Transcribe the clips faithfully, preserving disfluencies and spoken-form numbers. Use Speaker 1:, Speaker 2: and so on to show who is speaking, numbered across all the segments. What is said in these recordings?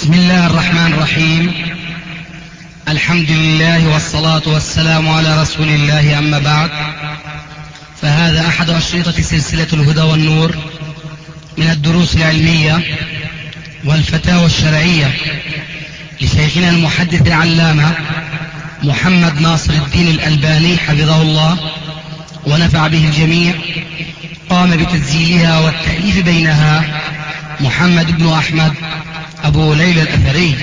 Speaker 1: بسم الله الرحمن الرحيم. الحمد لله والصلاة والسلام على رسول الله، أما بعد، فهذا أحد أشرطة سلسلة الهدى والنور من الدروس العلمية والفتاوى الشرعية لشيخنا المحدث العلامة محمد ناصر الدين الألباني حفظه الله ونفع به الجميع. قام بتسجيلها والتأليف بينها محمد بن أحمد أبو ليلى الأثري.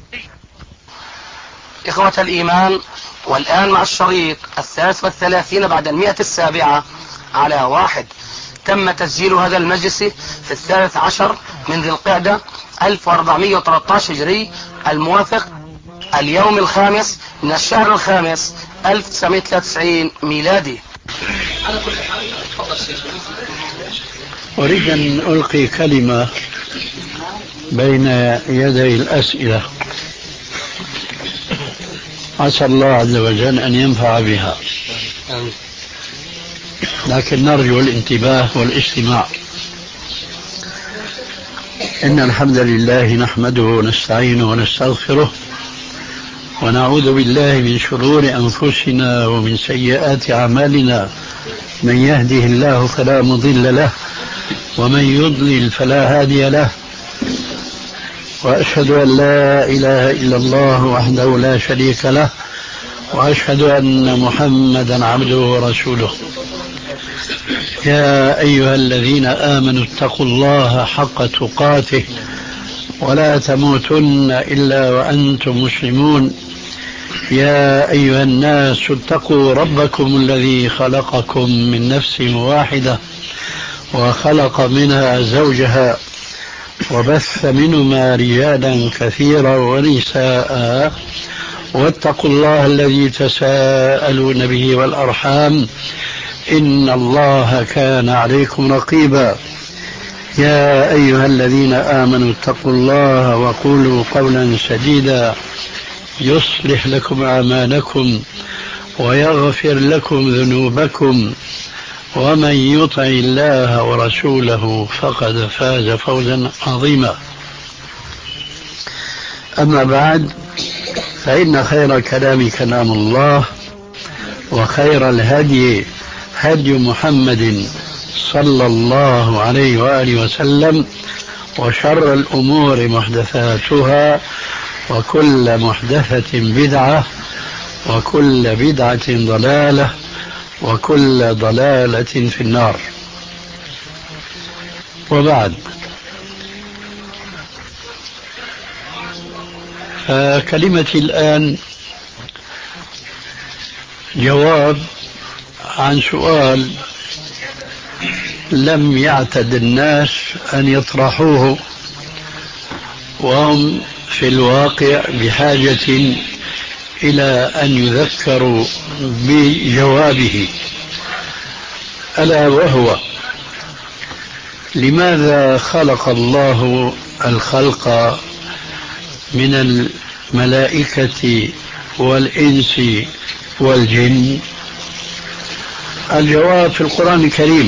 Speaker 2: إخوة الإيمان، والآن مع الشريط الثالث والثلاثين بعد المئة السابعة على واحد. تم تسجيل هذا المجلس في الثالث عشر من ذي القعدة ألف وأربعمئة وثلاثة عشر هجري، الموافق اليوم الخامس من الشهر الخامس ألف وتسعمئة وثلاثة وتسعين ميلادي. على كل حال تفضل شيخ.
Speaker 3: أريد أن ألقي كلمة بين يدي الأسئلة، عسى الله عز وجل أن ينفع بها، لكن نرجو الانتباه والاستماع. إن الحمد لله نحمده ونستعينه ونستغفره ونعوذ بالله من شرور أنفسنا ومن سيئات أعمالنا. من يهده الله فلا مضل له ومن يضلل فلا هادي له، وأشهد أن لا إله إلا الله وحده لا شريك له، وأشهد أن محمدا عبده ورسوله. يا أيها الذين آمنوا اتقوا الله حق تقاته ولا تموتن إلا وأنتم مسلمون. يا أيها الناس اتقوا ربكم الذي خلقكم من نفس واحدة وخلق منها زوجها وبث منهما رجالا كثيرا ونساء، واتقوا الله الذي تساءلون به والأرحام إن الله كان عليكم رقيبا. يا أيها الذين آمنوا اتقوا الله وقولوا قولا سديدا يصلح لكم أعمالكم ويغفر لكم ذنوبكم، ومن يطع الله ورسوله فقد فاز فوزا عظيما. أما بعد، فإن خير كلام كلام الله، وخير الهدي هدي محمد صلى الله عليه وآله وسلم، وشر الأمور محدثاتها، وكل محدثة بدعة، وكل بدعة ضلالة، وكل ضلالة في النار. وبعد، فكلمتي الآن جواب عن سؤال لم يعتد الناس أن يطرحوه، وهم في الواقع بحاجة إلى أن يذكروا بجوابه، ألا وهو: لماذا خلق الله الخلق من الملائكة والإنس والجن؟ الجواب في القرآن الكريم،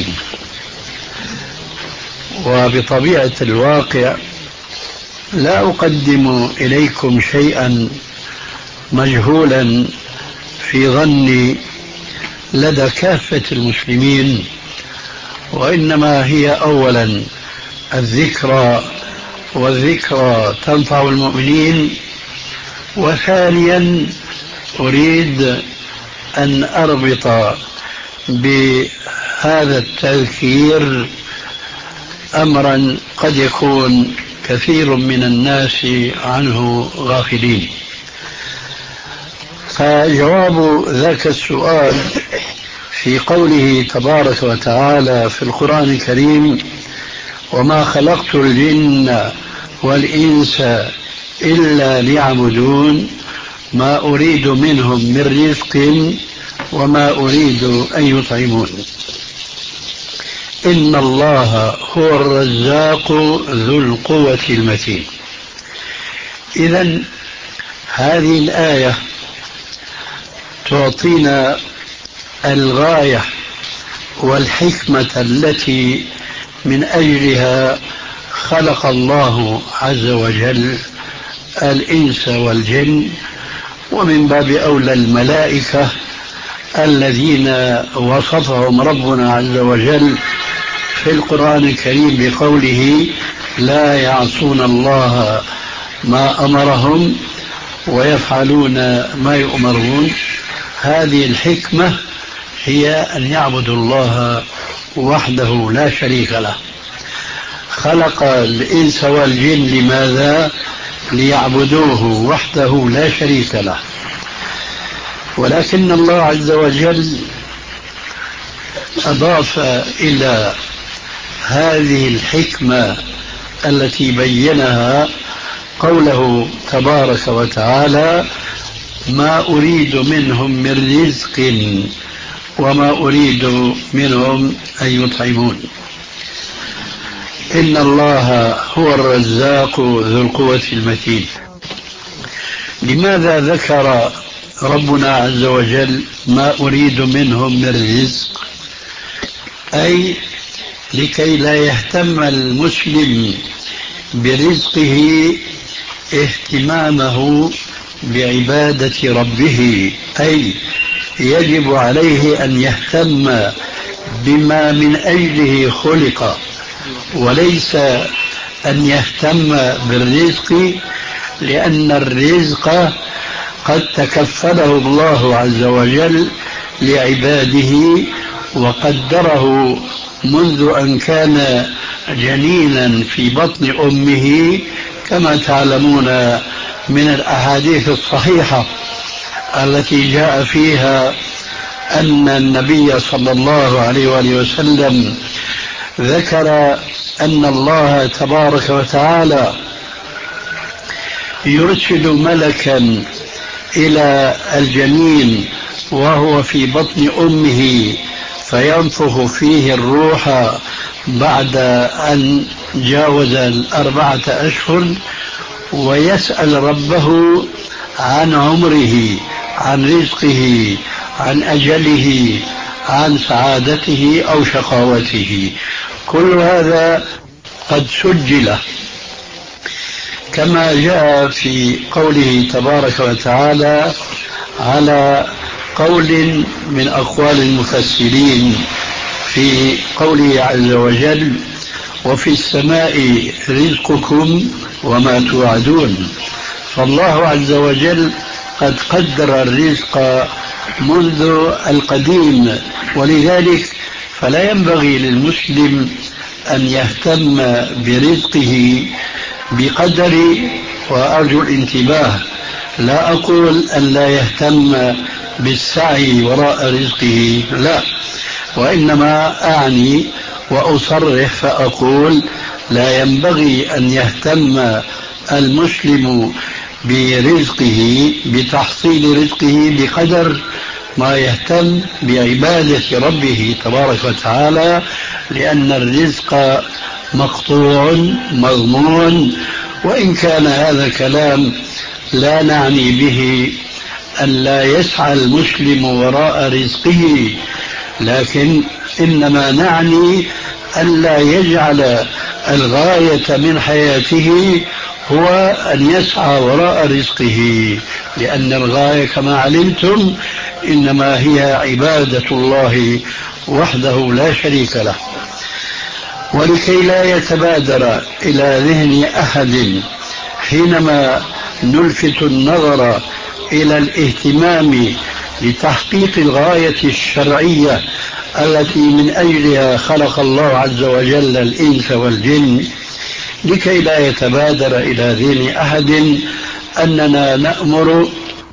Speaker 3: وبطبيعة الواقع لا أقدم إليكم شيئا مجهولا في ظني لدى كافة المسلمين، وإنما هي أولا الذكرى، والذكرى تنفع المؤمنين. وثانيا أريد أن أربط بهذا التذكير أمرا قد يكون كثير من الناس عنه غافلين. فجواب ذاك السؤال في قوله تبارك وتعالى في القرآن الكريم: وما خلقت الجن والإنس إلا ليعبدون ما أريد منهم من رزق وما أريد أن يطعمون إن الله هو الرزاق ذو القوة المتين. إذن هذه الآية تعطينا الغاية والحكمة التي من أجلها خلق الله عز وجل الإنس والجن، ومن باب أولى الملائكة الذين وصفهم ربنا عز وجل في القرآن الكريم بقوله لا يعصون الله ما أمرهم ويفعلون ما يؤمرون. هذه الحكمة هي أن يعبدوا الله وحده لا شريك له. خلق الإنس والجن لماذا؟ ليعبدوه وحده لا شريك له. ولكن الله عز وجل أضاف إلى هذه الحكمة التي بينها قوله تبارك وتعالى ما أريد منهم من رزق وما أريد منهم أن يطعمون. إن الله هو الرزاق ذو القوة المتين. لماذا ذكر ربنا عز وجل ما أريد منهم من رزق؟ أي لكي لا يهتم المسلم برزقه اهتمامه بعبادة ربه، أي يجب عليه أن يهتم بما من أجله خلق، وليس أن يهتم بالرزق، لأن الرزق قد تكفله الله عز وجل لعباده وقدره منذ أن كان جنينا في بطن أمه، كما تعلمون من الأحاديث الصحيحة التي جاء فيها أن النبي صلى الله عليه وآله وسلم ذكر أن الله تبارك وتعالى يرسل ملكا إلى الجنين وهو في بطن أمه فينفخ فيه الروح بعد أن جاوز الأربعة أشهر، ويسأل ربه عن عمره، عن رزقه، عن أجله، عن سعادته أو شقاوته. كل هذا قد سجل كما جاء في قوله تبارك وتعالى على قول من أقوال المفسرين في قوله عز وجل وفي السماء رزقكم وما توعدون. فالله عز وجل قد قدر الرزق منذ القديم، ولذلك فلا ينبغي للمسلم أن يهتم برزقه بقدر، وأرجو الانتباه، لا أقول أن لا يهتم بالسعي وراء رزقه، لا، وإنما أعني وأصرح فأقول لا ينبغي أن يهتم المسلم برزقه بتحصيل رزقه بقدر ما يهتم بعبادة ربه تبارك وتعالى، لأن الرزق مقطوع مضمون. وإن كان هذا الكلام لا نعني به أن لا يسعى المسلم وراء رزقه، لكن إنما نعني أن لا يجعل الغاية من حياته هو أن يسعى وراء رزقه، لأن الغاية كما علمتم إنما هي عبادة الله وحده لا شريك له. ولكي لا يتبادر إلى ذهن أحد حينما نلفت النظر إلى الاهتمام لتحقيق الغاية الشرعية التي من أجلها خلق الله عز وجل الإنس والجن، لكي لا يتبادر إلى ذهن أحد أننا نأمر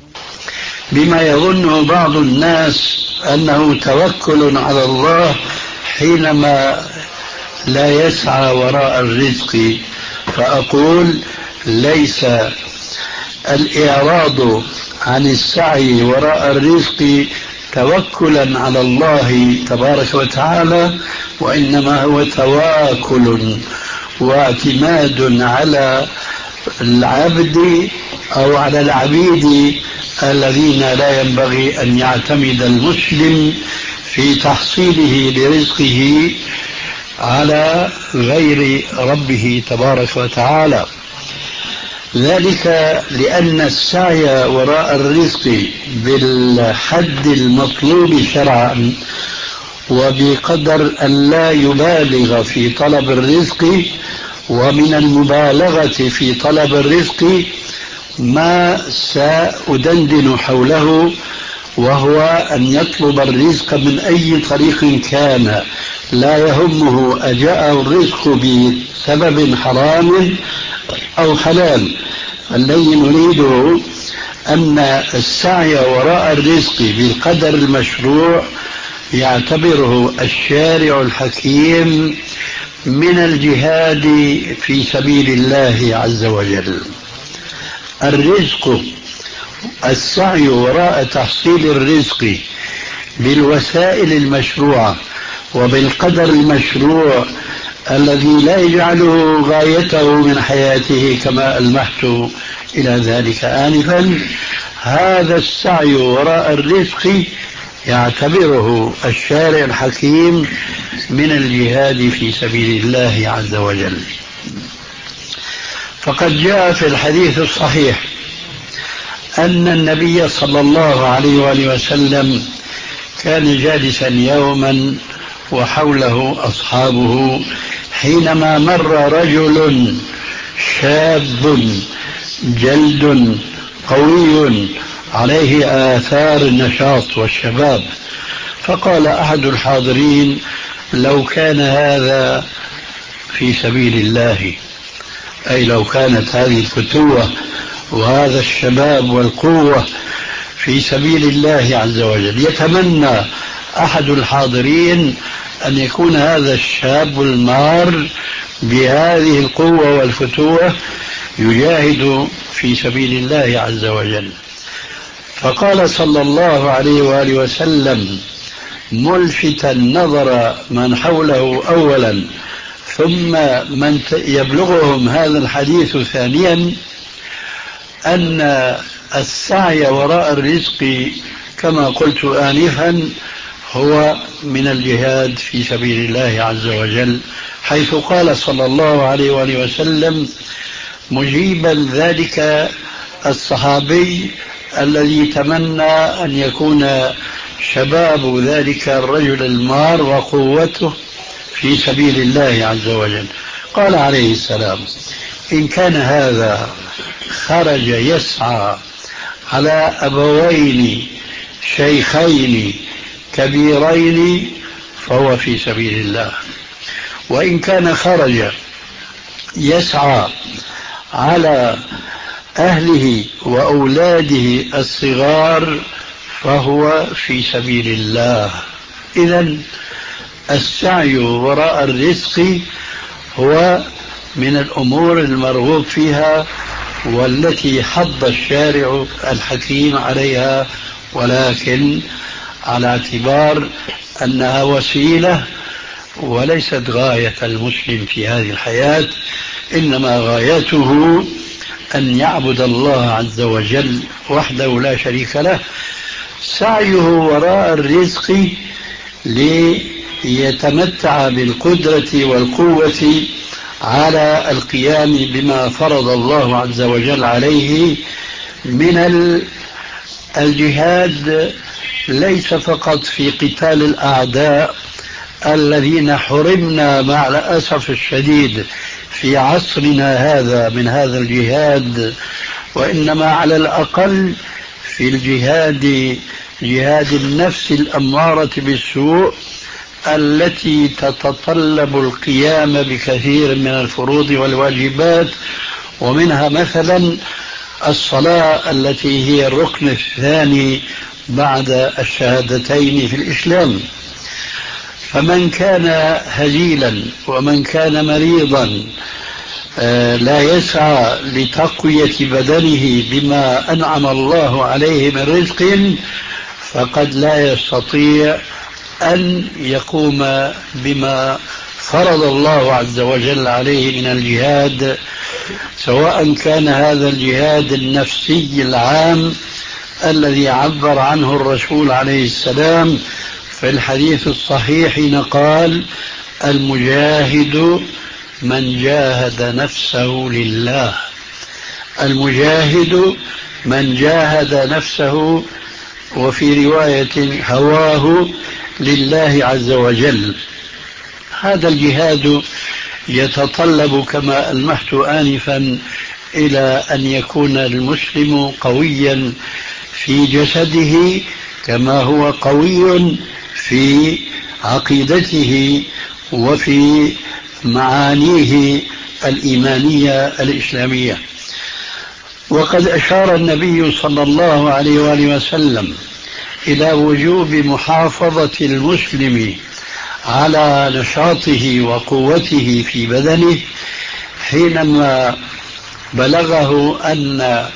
Speaker 3: بما يظنه بعض الناس أنه توكل على الله حينما لا يسعى وراء الرزق. فأقول ليس الإعراض عن السعي وراء الرزق توكلا على الله تبارك وتعالى، وإنما هو تواكل واعتماد على العبد أو على العبيد الذين لا ينبغي أن يعتمد المسلم في تحصيله لرزقه على غير ربه تبارك وتعالى. ذلك لأن السعي وراء الرزق بالحد المطلوب شرعا وبقدر أن لا يبالغ في طلب الرزق، ومن المبالغة في طلب الرزق ما سأدندن حوله، وهو أن يطلب الرزق من أي طريق كان، لا يهمه أجاءه الرزق بسبب حرام أو حلال. الذي نريده أن السعي وراء الرزق بالقدر المشروع يعتبره الشارع الحكيم من الجهاد في سبيل الله عز وجل. الرزق، السعي وراء تحصيل الرزق بالوسائل المشروعة وبالقدر المشروع الذي لا يجعله غايته من حياته كما ألمحت إلى ذلك آنفا، هذا السعي وراء الرزق يعتبره الشارع الحكيم من الجهاد في سبيل الله عز وجل. فقد جاء في الحديث الصحيح أن النبي صلى الله عليه وآله وسلم كان جالسا يوما وحوله أصحابه حينما مر رجل شاب جلد قوي عليه آثار النشاط والشباب، فقال أحد الحاضرين: لو كان هذا في سبيل الله، أي لو كانت هذه الفتوة وهذا الشباب والقوة في سبيل الله عز وجل. يتمنى أحد الحاضرين أن يكون هذا الشاب المار بهذه القوة والفتوة يجاهد في سبيل الله عز وجل. فقال صلى الله عليه وآله وسلم ملفتا نظر من حوله أولا ثم من يبلغهم هذا الحديث ثانيا، أن السعي وراء الرزق كما قلت آنفا هو من الجهاد في سبيل الله عز وجل، حيث قال صلى الله عليه وآله وسلم مجيبا ذلك الصحابي الذي تمنى أن يكون شباب ذلك الرجل المار وقوته في سبيل الله عز وجل، قال عليه السلام: إن كان هذا خرج يسعى على أبوين شيخين كبيرين فهو في سبيل الله، وإن كان خرج يسعى على أهله وأولاده الصغار فهو في سبيل الله. إذن السعي وراء الرزق هو من الأمور المرغوب فيها والتي حض الشارع الحكيم عليها، ولكن على اعتبار أنها وسيلة وليست غاية المسلم في هذه الحياة، إنما غايته أن يعبد الله عز وجل وحده لا شريك له. سعيه وراء الرزق ليتمتع بالقدرة والقوة على القيام بما فرض الله عز وجل عليه من الجهاد، ليس فقط في قتال الأعداء الذين حرمنا مع الأسف الشديد في عصرنا هذا من هذا الجهاد، وإنما على الأقل في الجهاد جهاد النفس الأمارة بالسوء التي تتطلب القيام بكثير من الفروض والواجبات، ومنها مثلا الصلاة التي هي الركن الثاني بعد الشهادتين في الإسلام. فمن كان هزيلا ومن كان مريضا لا يسعى لتقوية بدنه بما أنعم الله عليه من رزق، فقد لا يستطيع أن يقوم بما فرض الله عز وجل عليه من الجهاد، سواء كان هذا الجهاد النفسي العام الذي عبر عنه الرسول عليه السلام في الحديث الصحيح حين قال: المجاهد من جاهد نفسه لله، المجاهد من جاهد نفسه، وفي رواية هواه لله عز وجل. هذا الجهاد يتطلب كما ألمحت آنفا إلى أن يكون المسلم قويا في جسده كما هو قوي في عقيدته وفي معانيه الإيمانية الإسلامية. وقد أشار النبي صلى الله عليه وآله وسلم إلى وجوب محافظة المسلم على نشاطه وقوته في بدنه حينما بلغه أن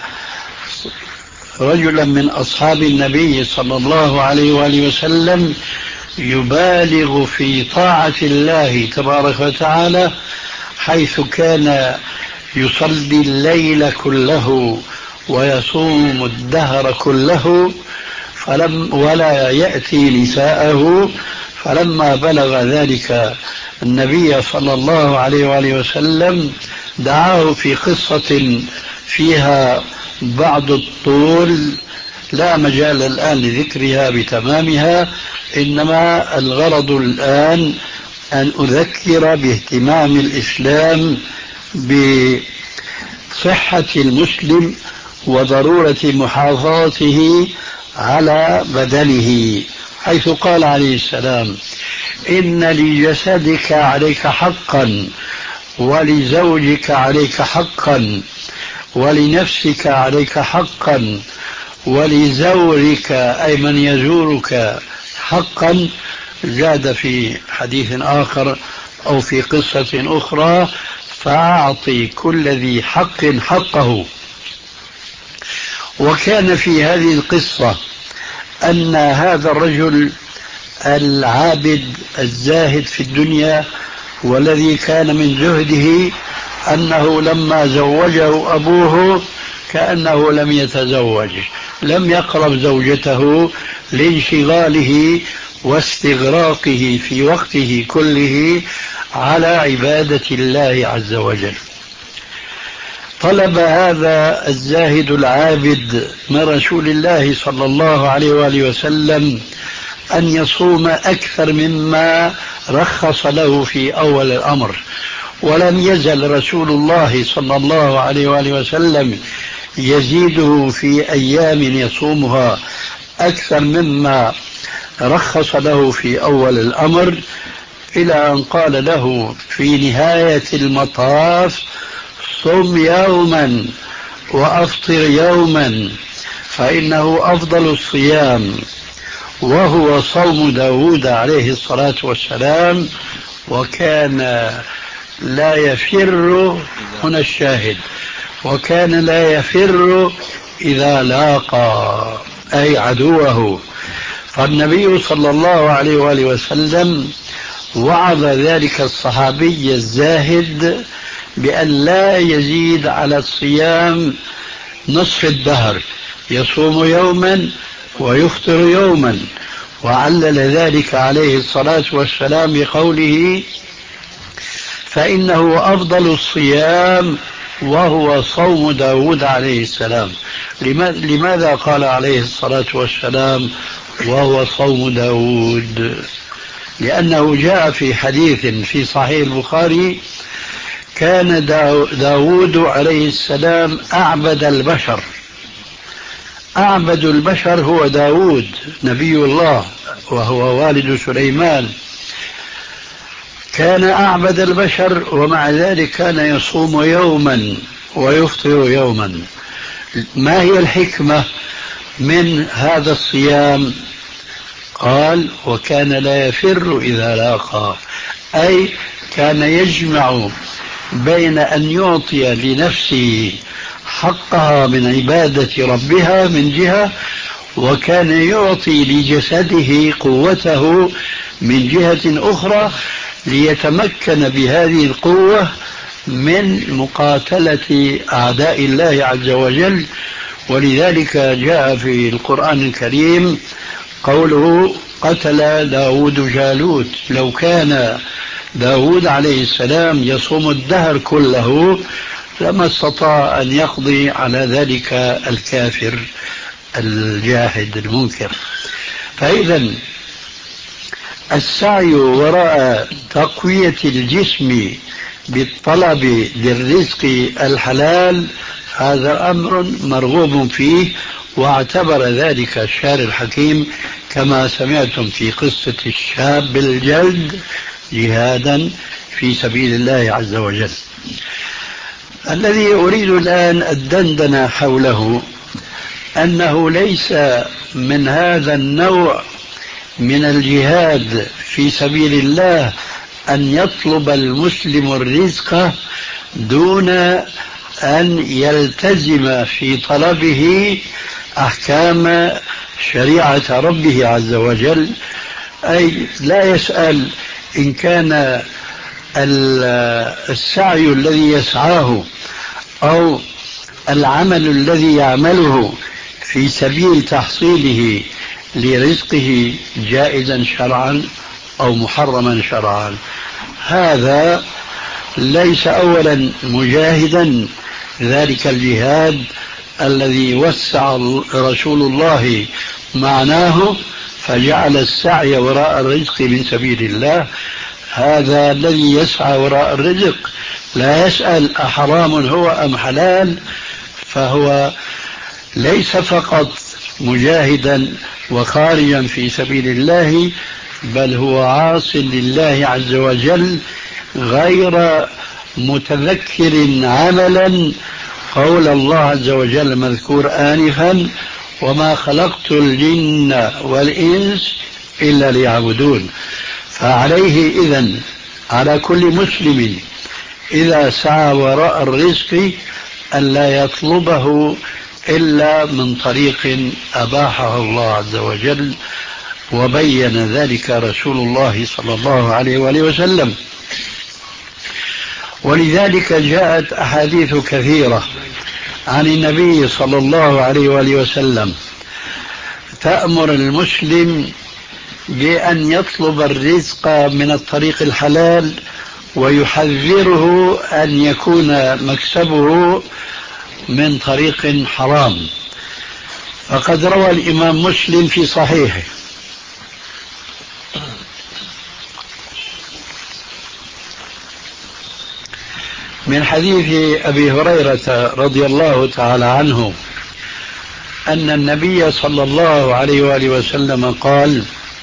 Speaker 3: رجلا من أصحاب النبي صلى الله عليه وآله وسلم يبالغ في طاعة الله تبارك وتعالى، حيث كان يصلي الليل كله ويصوم الدهر كله فلم ولا يأتي نساءه. فلما بلغ ذلك النبي صلى الله عليه وآله وسلم دعاه في قصة فيها بعض الطول لا مجال الآن لذكرها بتمامها، إنما الغرض الآن أن أذكر باهتمام الإسلام بصحة المسلم وضرورة محافظته على بدنه، حيث قال عليه السلام: إن لجسدك عليك حقا، ولزوجك عليك حقا، ولنفسك عليك حقا، ولزورك أي من يزورك حقا. زاد في حديث آخر أو في قصة أخرى: فأعطي كل ذي حق حقه. وكان في هذه القصة أن هذا الرجل العابد الزاهد في الدنيا والذي كان من زهده أنه لما زوجه أبوه كأنه لم يتزوج، لم يقرب زوجته لانشغاله واستغراقه في وقته كله على عبادة الله عز وجل. طلب هذا الزاهد العابد من رسول الله صلى الله عليه وآله وسلم أن يصوم أكثر مما رخص له في أول الأمر، ولم يزل رسول الله صلى الله عليه وآله وسلم يزيده في أيام يصومها أكثر مما رخص له في أول الأمر، إلى أن قال له في نهاية المطاف: صم يوما وأفطر يوما، فإنه أفضل الصيام، وهو صوم داود عليه الصلاة والسلام. وكان لا يفر، هنا الشاهد، وكان لا يفر إذا لاقى أي عدوه. فالنبي صلى الله عليه وآله وسلم وعظ ذلك الصحابي الزاهد بأن لا يزيد على الصيام نصف الدهر، يصوم يوما ويفطر يوما، وعلل ذلك عليه الصلاة والسلام بقوله: فإنه أفضل الصيام وهو صوم داود عليه السلام. لماذا قال عليه الصلاة والسلام وهو صوم داود؟ لأنه جاء في حديث في صحيح البخاري: كان داود عليه السلام أعبد البشر. أعبد البشر هو داود نبي الله وهو والد سليمان، كان أعبد البشر، ومع ذلك كان يصوم يوما ويفطر يوما. ما هي الحكمة من هذا الصيام؟ قال: وكان لا يفر إذا لاقى، أي كان يجمع بين أن يعطي لنفسه حقها من عبادة ربها من جهة، وكان يعطي لجسده قوته من جهة أخرى، ليتمكن بهذه القوة من مقاتلة أعداء الله عز وجل. ولذلك جاء في القرآن الكريم قوله: قتل داود جالوت. لو كان داود عليه السلام يصوم الدهر كله لما استطاع أن يقضي على ذلك الكافر الجاحد المنكر. فإذا السعي وراء تقوية الجسم بالطلب للرزق الحلال هذا أمر مرغوب فيه، واعتبر ذلك الشارع الحكيم كما سمعتم في قصة الشاب الجلد جهادا في سبيل الله عز وجل. الذي أريد الآن الدندنة حوله أنه ليس من هذا النوع من الجهاد في سبيل الله أن يطلب المسلم الرزق دون أن يلتزم في طلبه أحكام شريعة ربه عز وجل، أي لا يسأل إن كان السعي الذي يسعاه أو العمل الذي يعمله في سبيل تحصيله لرزقه جائزا شرعا أو محرما شرعا. هذا ليس أولا مجاهدا ذلك الجهاد الذي وسع رسول الله معناه فجعل السعي وراء الرزق من سبيل الله. هذا الذي يسعى وراء الرزق لا يسأل أحرام هو أم حلال، فهو ليس فقط مجاهدا وخارجا في سبيل الله، بل هو عاص لله عز وجل غير متذكر عملا قول الله عز وجل مذكور آنفا: وما خلقت الجن والإنس إلا ليعبدون. فعليه إذن على كل مسلم إذا سعى وراء الرزق ألا يطلبه إلا من طريق أباحه الله عز وجل، وبين ذلك رسول الله صلى الله عليه وآله وسلم. ولذلك جاءت أحاديث كثيرة عن النبي صلى الله عليه وآله وسلم تأمر المسلم بأن يطلب الرزق من الطريق الحلال، ويحذره أن يكون مكسبه من طريق حرام. فقد روى الإمام مسلم في صحيحه من حديث أبي هريرة رضي الله تعالى عنه أن النبي صلى الله عليه وآله وسلم قال: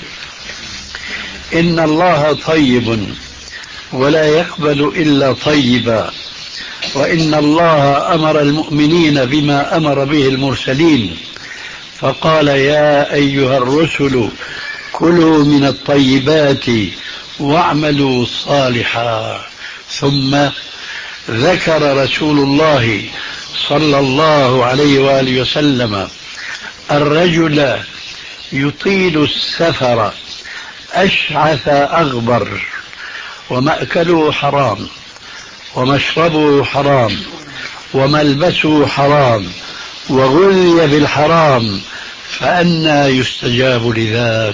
Speaker 3: إن الله طيب ولا يقبل إلا طيبا، وإن الله أمر المؤمنين بما أمر به المرسلين، فقال: يا أيها الرسل كلوا من الطيبات واعملوا صالحا. ثم ذكر رسول الله صلى الله عليه وآله وسلم الرجل يطيل السفر أشعث أغبر ومأكله حرام ومشربه حرام وملبسه حرام وغذي بالحرام، فأنى يستجاب لذاك؟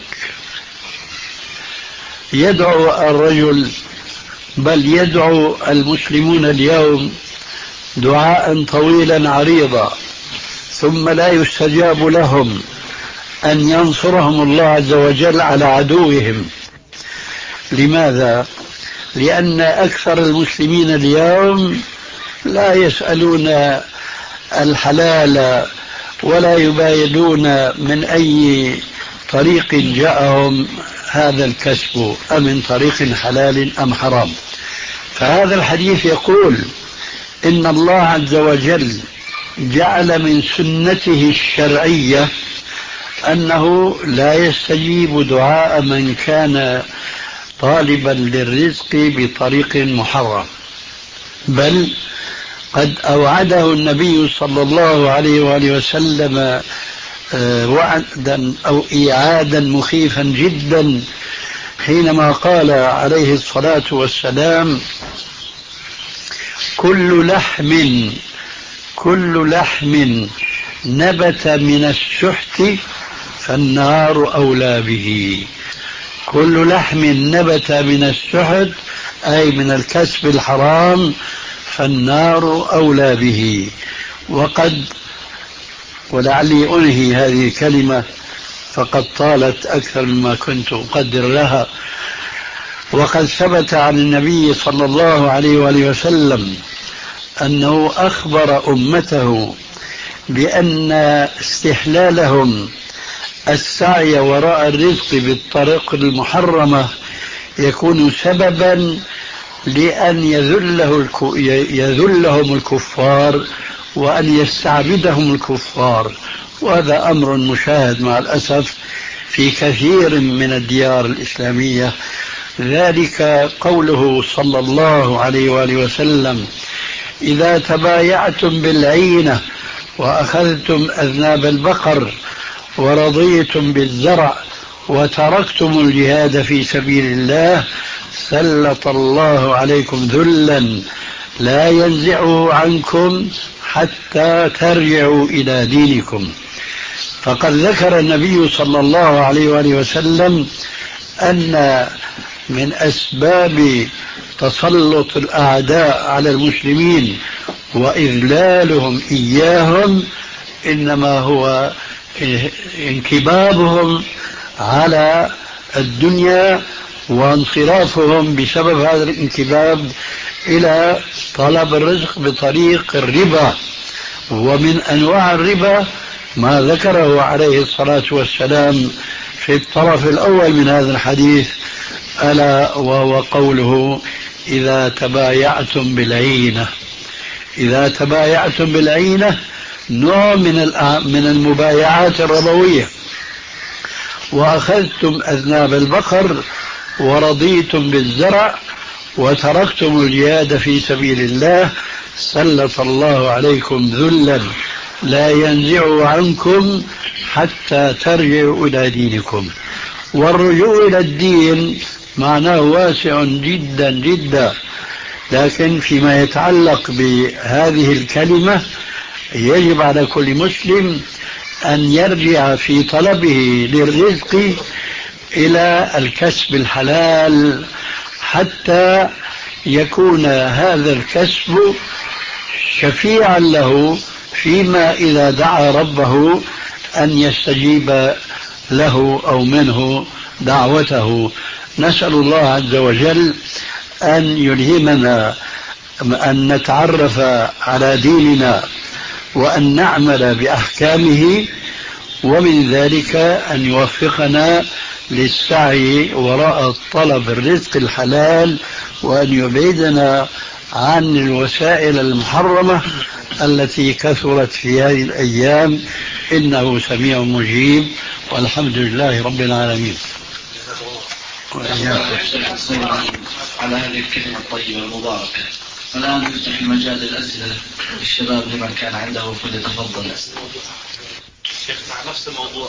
Speaker 3: يدعو الرجل، بل يدعو المسلمون اليوم دعاء طويلا عريضا، ثم لا يستجاب لهم أن ينصرهم الله عز وجل على عدوهم. لماذا؟ لأن أكثر المسلمين اليوم لا يسألون الحلال ولا يبايدون من أي طريق جاءهم هذا الكسب، أم من طريق حلال أم حرام. فهذا الحديث يقول إن الله عز وجل جعل من سنته الشرعية أنه لا يستجيب دعاء من كان طالبا للرزق بطريق محرم، بل قد أوعده النبي صلى الله عليه وآله وسلم وعدا أو إيعادا مخيفا جدا حينما قال عليه الصلاة والسلام: كل لحم كل لحم نبت من السحت فالنار أولى به. كل لحم نبت من السحت أي من الكسب الحرام فالنار أولى به. وقد ولعلي أنهي هذه الكلمة فقد طالت أكثر مما كنت أقدر لها. وقد ثبت عن النبي صلى الله عليه وآله وسلم أنه أخبر أمته بأن استحلالهم السعي وراء الرزق بالطريق المحرمة يكون سببا لأن يذله يذلهم الكفار وأن يستعبدهم الكفار. وهذا أمر مشاهد مع الأسف في كثير من الديار الإسلامية. ذلك قوله صلى الله عليه وآله وسلم: إذا تبايعتم بالعينة وأخذتم أذناب البقر ورضيتم بالزرع وتركتم الجهاد في سبيل الله سلط الله عليكم ذلا لا ينزعه عنكم حتى ترجعوا إلى دينكم. فقد ذكر النبي صلى الله عليه وآله وسلم أن من أسباب تسلط الأعداء على المسلمين وإذلالهم إياهم إنما هو انكبابهم على الدنيا وانصرافهم بسبب هذا الانكباب إلى طلب الرزق بطريق الربا. ومن أنواع الربا ما ذكره عليه الصلاة والسلام في الطرف الأول من هذا الحديث، ألا وهو قوله: إذا تبايعتم بالعينة. إذا تبايعتم بالعينة نوع من من المبايعات الربوية. وأخذتم أذناب البقر ورضيتم بالزرع وتركتم الجهاد في سبيل الله سلط الله عليكم ذلا لا ينزع عنكم حتى ترجعوا إلى دينكم. والرجوع إلى الدين معناه واسع جدا جدا، لكن فيما يتعلق بهذه الكلمة يجب على كل مسلم أن يرجع في طلبه للرزق إلى الكسب الحلال حتى يكون هذا الكسب شفيعا له فيما إذا دعا ربه أن يستجيب له أو منه دعوته. نسأل الله عز وجل أن يلهمنا أن نتعرف على ديننا وأن نعمل بأحكامه، ومن ذلك أن يوفقنا للسعي وراء طلب الرزق الحلال وأن يبعدنا عن الوسائل المحرمة التي كثرت في هذه الأيام، إنه سميع مجيب والحمد لله رب العالمين.
Speaker 4: على هذه الكلمة الطيبة المباركة. الآن نفتح المجال للأسئلة للشباب لمن كان عنده فليتفضل.
Speaker 5: شيخ مع نفس الموضوع.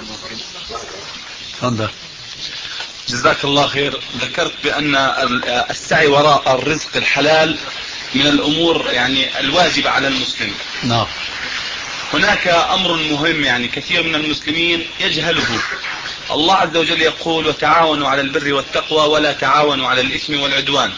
Speaker 3: تفضل.
Speaker 5: جزاك الله خير. ذكرت بأن السعي وراء الرزق الحلال من الأمور يعني الواجبة على المسلم.
Speaker 3: نعم.
Speaker 5: هناك أمر مهم يعني كثير من المسلمين يجهله. الله عز وجل يقول: وتعاونوا على البر والتقوى ولا تعاونوا على الإثم والعدوان.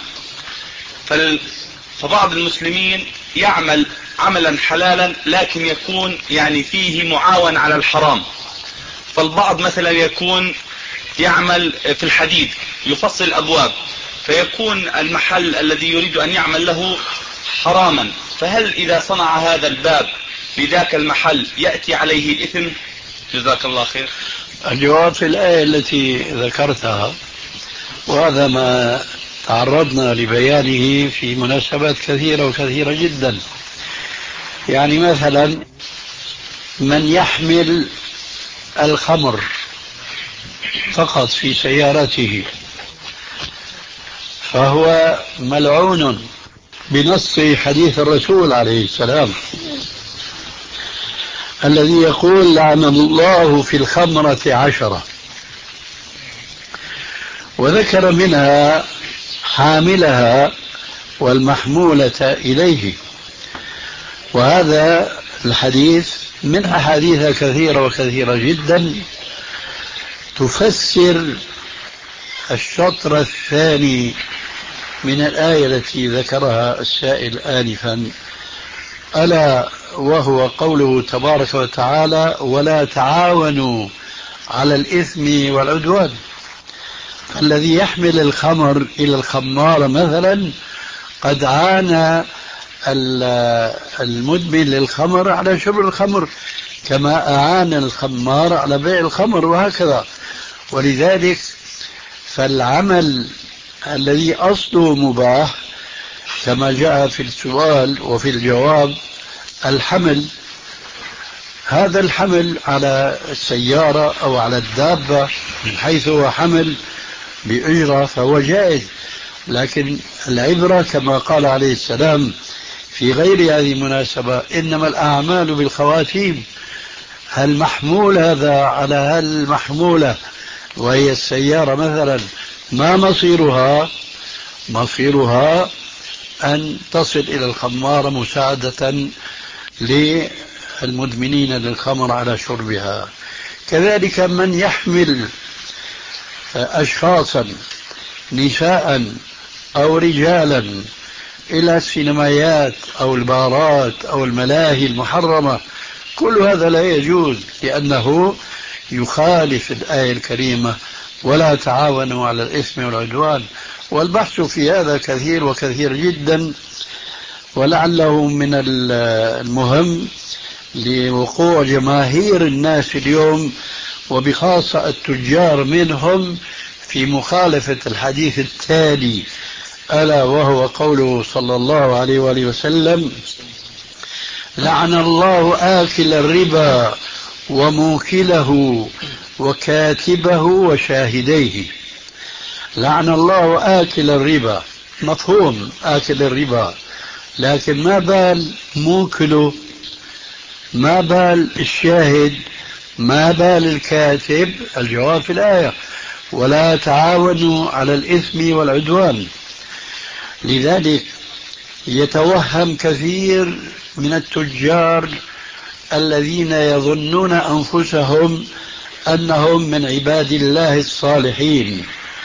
Speaker 5: فبعض المسلمين يعمل عملا حلالا لكن يكون يعني فيه معاون على الحرام. فالبعض مثلا يكون يعمل في الحديد يفصل أبواب فيكون المحل الذي يريد أن يعمل له حراما، فهل إذا صنع هذا الباب لذاك المحل يأتي عليه الإثم؟ جزاك الله خير.
Speaker 3: الجواب في الآية التي ذكرتها، وهذا ما تعرضنا لبيانه في مناسبات كثيرة وكثيرة جدا. يعني مثلا من يحمل الخمر فقط في سيارته فهو ملعون بنص حديث الرسول عليه السلام الذي يقول: لعن الله في الخمرة عشرة. وذكر منها حاملها والمحمولة إليه. وهذا الحديث من أحاديث كثيرة وكثيرة جدا تفسر الشطر الثاني من الآية التي ذكرها السائل آنفا، ألا وهو قوله تبارك وتعالى ولا تعاونوا على الإثم والعدوان. فالذي يحمل الخمر إلى الخمار مثلا قد عانى المدمن للخمر على شرب الخمر كما أعان الخمار على بيع الخمر، وهكذا. ولذلك فالعمل الذي أصله مباح كما جاء في السؤال وفي الجواب الحمل، هذا الحمل على السيارة أو على الدابة من حيث هو حمل بأجرة فهو جائز، لكن العبرة كما قال عليه السلام في غير هذه المناسبة إنما الأعمال بالخواتيم. هل محمول هذا على هل محمولة وهي السيارة مثلا ما مصيرها؟ مصيرها أن تصل إلى الخمار مساعدة للمدمنين للخمر على شربها. كذلك من يحمل أشخاصا نساء أو رجالا إلى السينمايات أو البارات أو الملاهي المحرمة، كل هذا لا يجوز لأنه يخالف الآية الكريمة ولا تعاونوا على الإثم والعدوان. والبحث في هذا كثير وكثير جدا، ولعله من المهم لوقوع جماهير الناس اليوم وبخاصة التجار منهم في مخالفة الحديث التالي، ألا وهو قوله صلى الله عليه وآله وسلم لعن الله آكل الربا وموكله وكاتبه وشاهديه. لعن الله آكل الربا، مفهوم آكل الربا، لكن ما بال موكله، ما بال الشاهد، ما بال الكاتب؟ الجواب في الآية ولا تعاونوا على الإثم والعدوان. لذلك يتوهم كثير من التجار الذين يظنون أنفسهم أنهم من عباد الله الصالحين،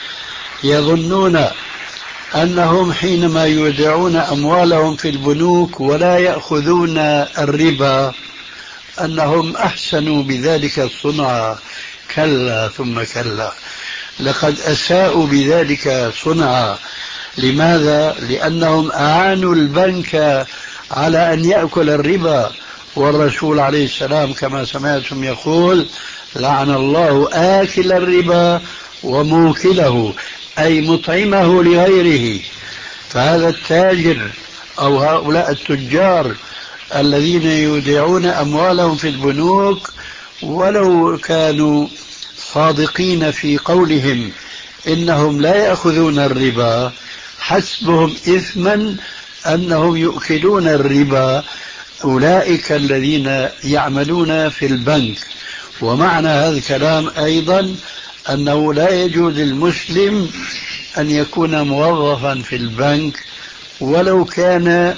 Speaker 3: يظنون أنهم حينما يودعون أموالهم في البنوك ولا يأخذون الربا أنهم أحسنوا بذلك الصنعة. كلا ثم كلا، لقد أساءوا بذلك صنعة. لماذا؟ لأنهم أعانوا البنك على أن يأكل الربا، والرسول عليه السلام كما سمعتم يقول لعن الله آكل الربا وموكله، أي مطعمه لغيره. فهذا التاجر أو هؤلاء التجار الذين يودعون أموالهم في البنوك ولو كانوا صادقين في قولهم إنهم لا يأخذون الربا، حسبهم إثما أنهم يؤكلون الربا أولئك الذين يعملون في البنك. ومعنى هذا الكلام أيضا أنه لا يجوز للمسلم أن يكون موظفا في البنك ولو كان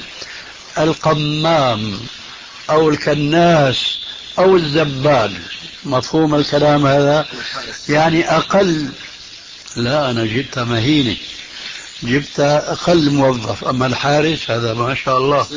Speaker 3: القمام أو الكناس أو الزبال. مفهوم الكلام هذا؟ يعني أقل، لا أنا جبت مهينة، جبت أقل موظف، أما الحارس هذا ما شاء الله.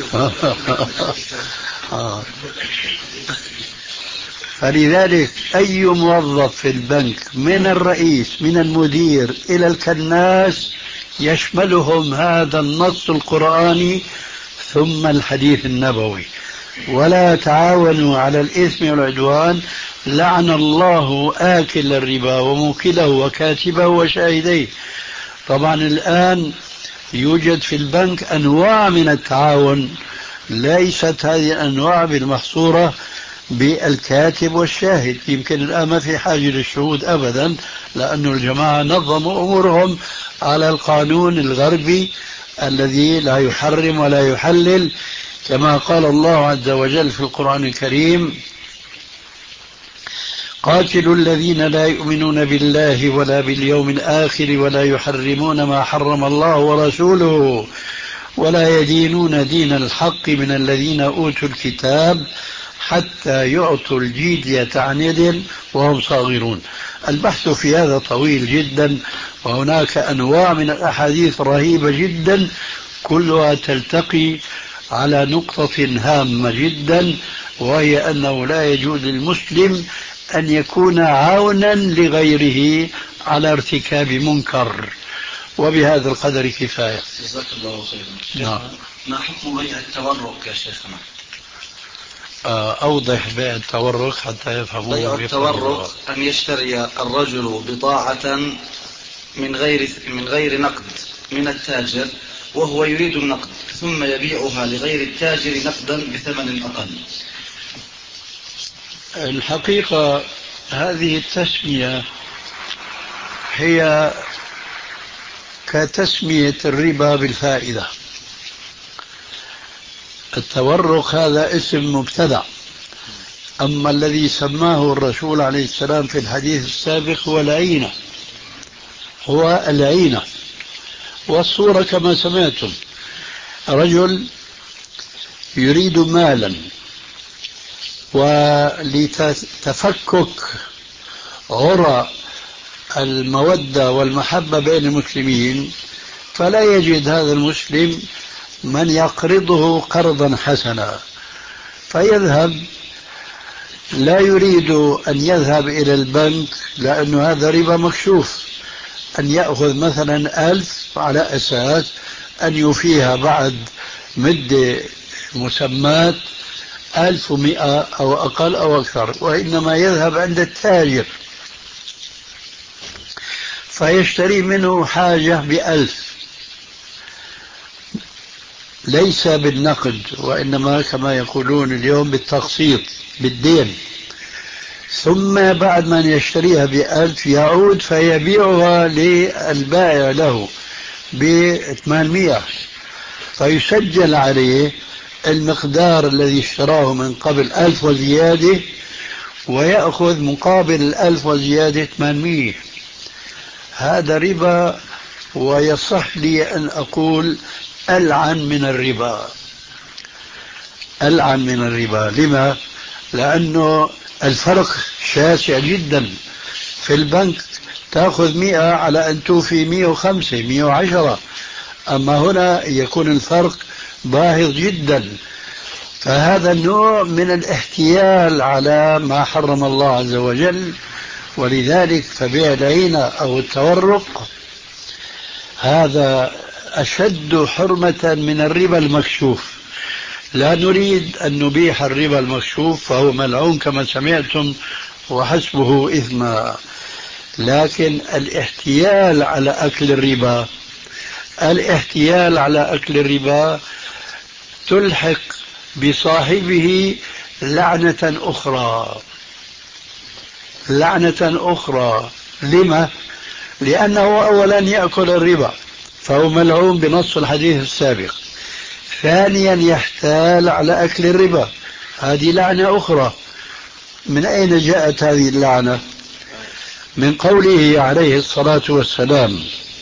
Speaker 3: فلذلك أي موظف في البنك من الرئيس من المدير إلى الكناس يشملهم هذا النص القرآني ثم الحديث النبوي ولا تعاونوا على الإثم والعدوان. لعن الله آكل الربا وموكله وكاتبه وشاهديه. طبعا الآن يوجد في البنك أنواع من التعاون، ليست هذه الأنواع بالمحصورة بالكاتب والشاهد. يمكن الآن ما في حاجة للشهود أبدا، لأن الجماعة نظموا أمورهم على القانون الغربي الذي لا يحرم ولا يحلل، كما قال الله عز وجل في القرآن الكريم قاتلوا الذين لا يؤمنون بالله ولا باليوم الآخر ولا يحرمون ما حرم الله ورسوله ولا يدينون دين الحق من الذين أوتوا الكتاب حتى يعطوا الجزية عن يد وهم صاغرون. البحث في هذا طويل جدا وهناك أنواع من الأحاديث رهيبة جدا كلها تلتقي على نقطة هامة جدا، وهي أنه لا يجوز للمسلم أن يكون عونا لغيره على ارتكاب منكر. وبهذا القدر كفاية.
Speaker 4: جزاك الله خيرا.
Speaker 3: نعم.
Speaker 4: ما حكم بيع التورق يا شيخنا؟
Speaker 3: أوضح بيع التورق حتى يفهموا.
Speaker 4: بيع التورق أن يشتري الرجل بضاعة من غير من غير نقد من التاجر وهو يريد النقد، ثم يبيعها لغير التاجر نقدا بثمن أقل.
Speaker 3: الحقيقة هذه التسمية هي كتسمية الربا بالفائدة. التورق هذا اسم مبتدع، أما الذي سماه الرسول عليه السلام في الحديث السابق هو العينة، هو العينة. والصورة كما سمعتم، رجل يريد مالا، ولتفكك عرى المودة والمحبة بين المسلمين فلا يجد هذا المسلم من يقرضه قرضا حسنا، فيذهب، لا يريد أن يذهب إلى البنك لأن هذا ربا مكشوف، أن يأخذ مثلا ألف على أساس أن يفيها بعد مدة مسمات ألف ومئة أو أقل أو أكثر، وإنما يذهب عند التاجر فيشتري منه حاجة بألف، ليس بالنقد وإنما كما يقولون اليوم بالتقسيط بالدين، ثم بعد ما يشتريها بألف يعود فيبيعها للبائع له بثمانمائة، فيسجل عليه المقدار الذي اشتراه من قبل ألف وزيادة ويأخذ مقابل الألف وزيادة ثمانمائة. هذا ربا، ويصح لي أن أقول ألعن من الربا، ألعن من الربا. لما؟ لأنه الفرق شاسع جدا. في البنك تأخذ مئة على أن توفي مئة وخمسة مئة وعشرة، أما هنا يكون الفرق باهظ جدا. فهذا النوع من الاحتيال على ما حرم الله عز وجل، ولذلك فبيع العينة أو التورق هذا أشد حرمة من الربا المكشوف. لا نريد أن نبيح الربا المكشوف فهو ملعون كما سمعتم وحسبه إثما، لكن الاحتيال على أكل الربا، الاحتيال على أكل الربا تلحق بصاحبه لعنة أخرى، لعنة أخرى. لما؟ لأنه أولا يأكل الربا فهو ملعون بنص الحديث السابق، ثانيا يحتال على أكل الربا، هذه لعنة أخرى. من أين جاءت هذه اللعنة؟ من قوله عليه الصلاة والسلام: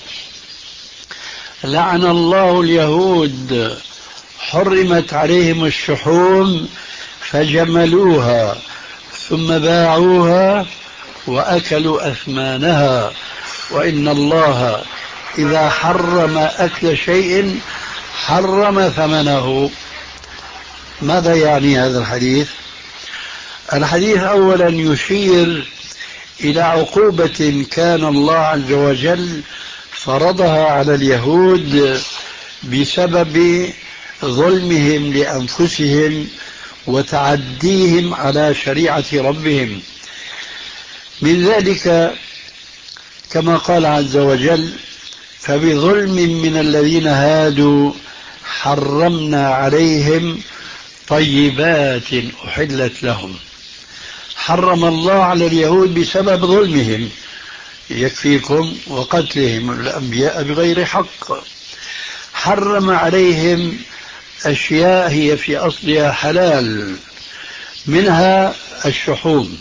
Speaker 3: لعن الله اليهود حرمت عليهم الشحوم فجملوها ثم باعوها وأكلوا أثمانها، وإن الله إذا حرم أكل شيء حرم ثمنه. ماذا يعني هذا الحديث؟ الحديث أولا يشير إلى عقوبة كان الله عز وجل فرضها على اليهود بسبب ظلمهم لأنفسهم وتعديهم على شريعة ربهم. من ذلك كما قال عز وجل: فبظلم من الذين هادوا حرمنا عليهم طيبات أحلت لهم. حرم الله على اليهود بسبب ظلمهم، يكفيكم وقتلهم الأنبياء بغير حق. حرم عليهم أشياء هي في أصلها حلال، منها الشحوم.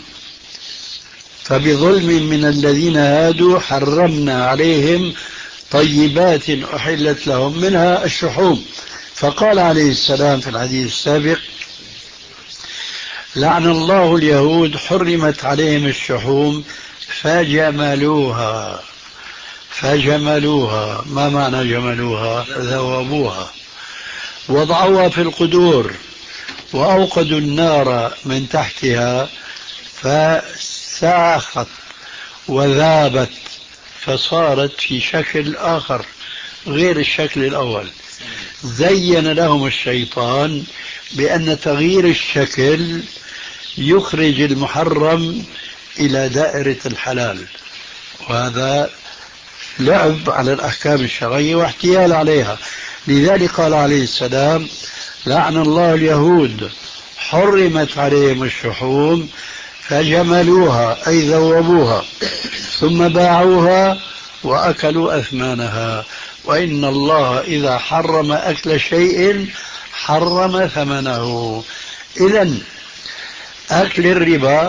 Speaker 3: فبظلم من الذين هادوا حرمنا عليهم طيبات أحلت لهم، منها الشحوم. فقال عليه السلام في الحديث السابق: لعن الله اليهود حرمت عليهم الشحوم فجملوها. فجملوها. ما معنى جملوها؟ ذوبوها، وضعوها في القدور وأوقدوا النار من تحتها فساخت وذابت، فصارت في شكل آخر غير الشكل الأول. زين لهم الشيطان بأن تغيير الشكل يخرج المحرم إلى دائرة الحلال، وهذا لعب على الأحكام الشرعية واحتيال عليها. لذلك قال عليه السلام: لعن الله اليهود حرمت عليهم الشحوم فجملوها أي ذوبوها ثم باعوها وأكلوا أثمانها، وإن الله إذا حرم أكل شيء حرم ثمنه. إذن أكل الربا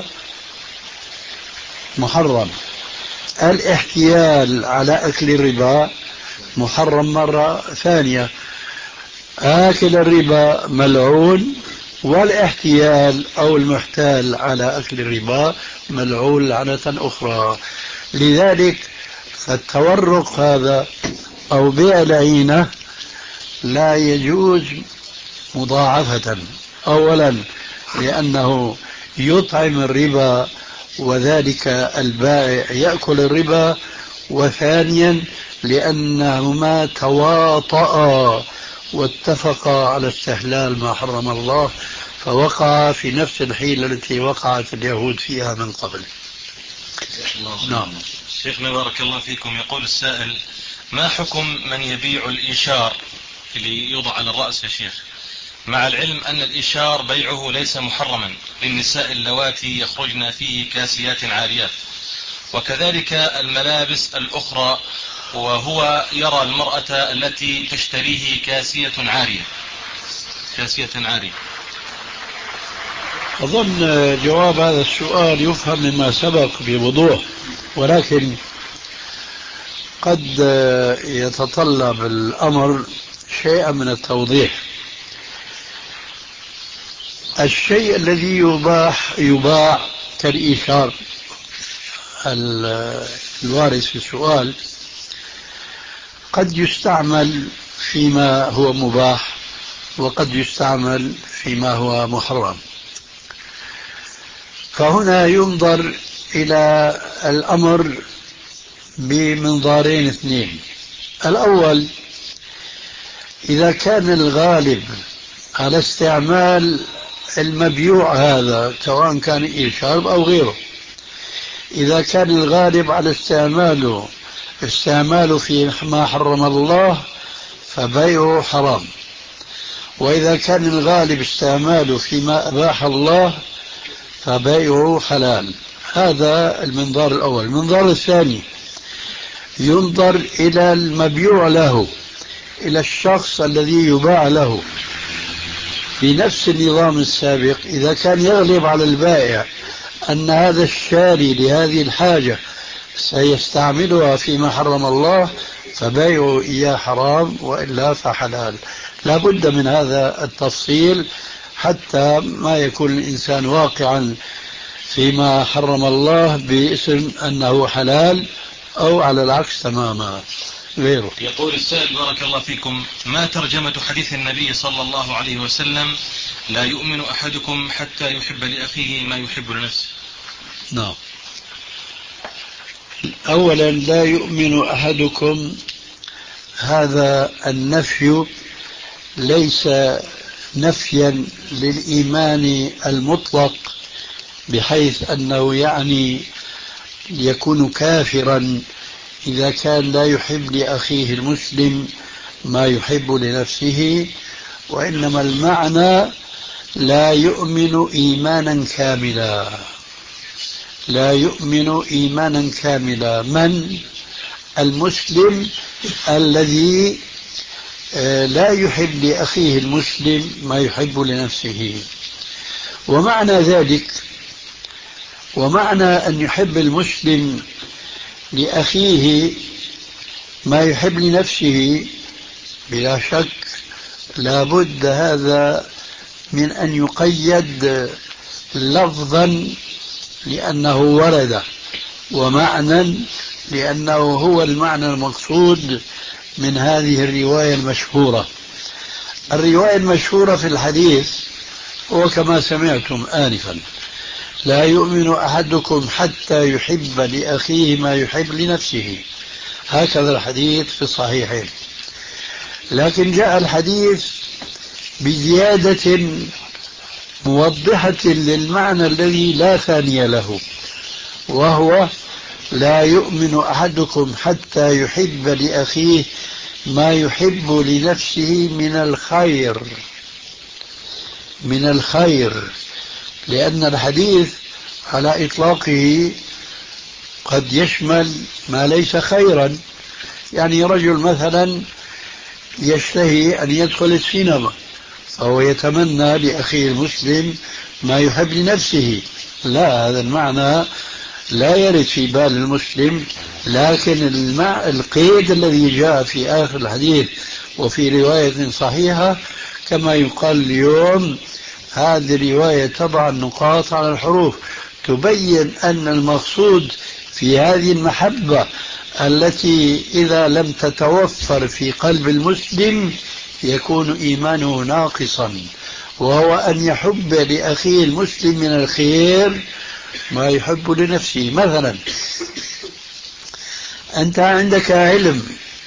Speaker 3: محرم، الاحتيال على أكل الربا محرم مرة ثانية، آكل الربا ملعون، والاحتيال أو المحتال على أكل الربا ملعون لعنة أخرى. لذلك فالتورق هذا أو بيع العينة لا يجوز مضاعفة، أولا لأنه يطعم الربا وذلك البائع يأكل الربا، وثانيا لأنهما تواطأ واتفقا على استحلال ما حرم الله، فوقع في نفس الحيلة التي وقعت اليهود فيها من قبل.
Speaker 6: نعم. شيخنا بارك الله فيكم، يقول السائل: ما حكم من يبيع الإيشار اللي يوضع على الرأس يا شيخ، مع العلم أن الإيشار بيعه ليس محرما للنساء اللواتي يخرجن فيه كاسيات عاريات، وكذلك الملابس الأخرى، وهو يرى المرأة التي تشتريه كاسية عارية كاسية عارية؟
Speaker 3: أظن جواب هذا السؤال يفهم مما سبق بوضوح، ولكن قد يتطلب الأمر شيئا من التوضيح. الشيء الذي يباح يباع كالإيشار الوارد في السؤال قد يستعمل فيما هو مباح وقد يستعمل فيما هو محرم، فهنا ينظر إلى الأمر بمنظارين اثنين. الأول: إذا كان الغالب على استعمال المبيوع هذا سواء كان إيشار أو غيره، إذا كان الغالب على استعماله استعماله في ما حرم الله فبيعه حرام، وإذا كان الغالب استعماله فيما أباح الله فبيعه حلال. هذا المنظار الأول. المنظار الثاني: ينظر إلى المبيوع له، إلى الشخص الذي يباع له بنفس النظام السابق. إذا كان يغلب على البائع أن هذا الشاري لهذه الحاجة سيستعملها فيما حرم الله فبيعه إياه حرام، وإلا فحلال. لا بد من هذا التفصيل حتى ما يكون الإنسان واقعا فيما حرم الله باسم أنه حلال، أو على العكس تماما غيره.
Speaker 6: يقول السائل بارك الله فيكم: ما ترجمة حديث النبي صلى الله عليه وسلم: لا يؤمن أحدكم حتى يحب لأخيه ما يحب لنفسه؟
Speaker 3: نعم. أولا، لا يؤمن أحدكم، هذا النفي ليس نفيا للإيمان المطلق بحيث أنه يعني يكون كافرا إذا كان لا يحب لأخيه المسلم ما يحب لنفسه، وإنما المعنى لا يؤمن إيمانا كاملا. لا يؤمن إيمانا كاملا من؟ المسلم الذي لا يحب لأخيه المسلم ما يحب لنفسه. ومعنى ذلك، ومعنى أن يحب المسلم لأخيه ما يحب لنفسه بلا شك لا بد هذا من أن يقيد لفظا لأنه ورد، ومعنى لأنه هو المعنى المقصود من هذه الرواية المشهورة. الرواية المشهورة في الحديث هو كما سمعتم آنفا: لا يؤمن أحدكم حتى يحب لأخيه ما يحب لنفسه. هكذا الحديث في الصحيحين. لكن جاء الحديث بزيادة موضحة للمعنى الذي لا ثاني له، وهو: لا يؤمن أحدكم حتى يحب لأخيه ما يحب لنفسه من الخير. من الخير، لأن الحديث على إطلاقه قد يشمل ما ليس خيرا. يعني رجل مثلا يشتهي أن يدخل السينما، فهو يتمنى لأخيه المسلم ما يحب لنفسه. لا، هذا المعنى لا يرد في بال المسلم. لكن المع... القيد الذي جاء في آخر الحديث وفي رواية صحيحة كما يقال اليوم، هذه الرواية تضع النقاط على الحروف، تبين أن المقصود في هذه المحبة التي إذا لم تتوفر في قلب المسلم يكون إيمانه ناقصا، وهو أن يحب لأخيه المسلم من الخير ما يحب لنفسه. مثلا أنت عندك علم،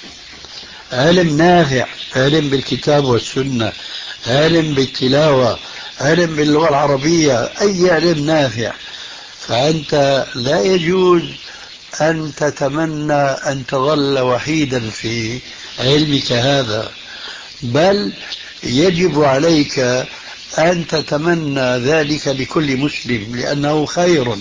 Speaker 3: علم نافع، علم بالكتاب والسنة، علم بالتلاوة، علم باللغة العربية، أي علم نافع، فأنت لا يجوز أن تتمنى أن تظل وحيدا في علمك هذا، بل يجب عليك أن تتمنى ذلك لكل مسلم لأنه خير.